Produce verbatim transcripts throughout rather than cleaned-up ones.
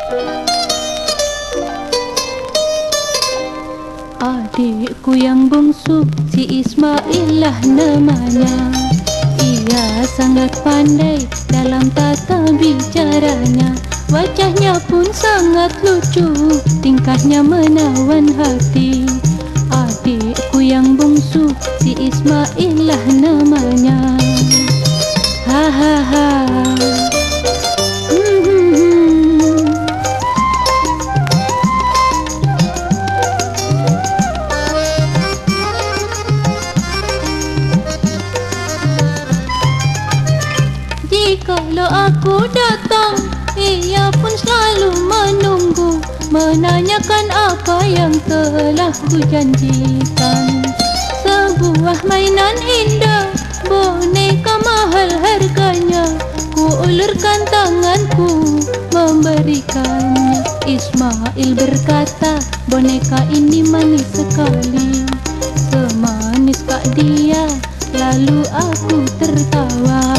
Adikku yang bungsu, si Ismail lah namanya. Ia sangat pandai dalam tata bicaranya. Wajahnya pun sangat lucu, tingkahnya menawan hati. Adikku yang bungsu, si Ismail lah namanya. Ha ha ha. Kalau aku datang, ia pun selalu menunggu, menanyakan apa yang telah kujanjikan. Sebuah mainan indah, boneka mahal harganya, ku ulurkan tanganku memberikannya. Ismail berkata, boneka ini manis sekali, semanis kak dia. Lalu aku tertawa.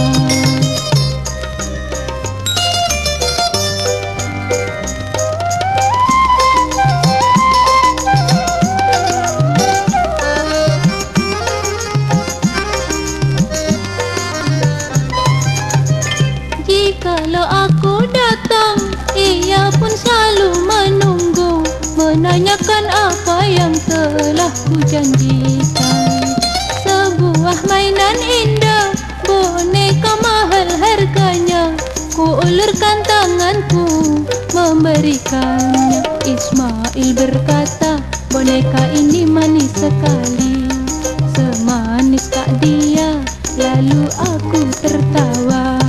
Kalau aku datang, ia pun selalu menunggu, menanyakan apa yang telah kujanjikan. Sebuah mainan indah, boneka mahal harganya, ku ulurkan tanganku memberikannya. Ismail berkata, boneka ini manis sekali, semanis kak dia. Lalu aku tertawa.